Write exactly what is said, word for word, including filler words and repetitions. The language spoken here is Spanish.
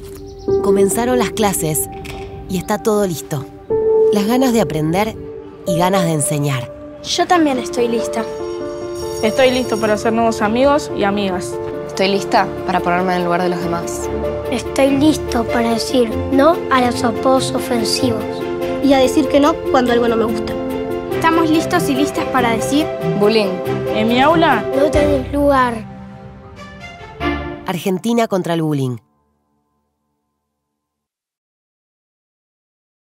Comenzaron las clases y está todo listo. Las ganas de aprender y ganas de enseñar. Yo también estoy lista. Estoy listo para hacer nuevos amigos y amigas. Estoy lista para ponerme en el lugar de los demás. Estoy listo para decir no a los apodos ofensivos y a decir que no cuando algo no me gusta. Estamos listos y listas para decir bullying. En mi aula no tenés lugar. Argentina contra el bullying.